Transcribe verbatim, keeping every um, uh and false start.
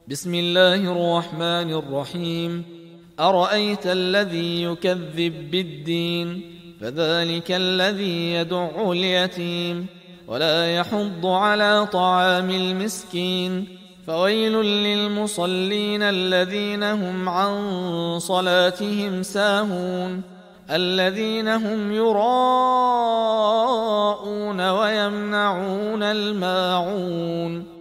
بسم الله الرحمن الرحيم. أرأيت الذي يكذب بالدين فذلك الذي يدع اليتيم ولا يحض على طعام المسكين فويل للمصلين الذين هم عن صلاتهم ساهون الذين هم يراءون ويمنعون الماعون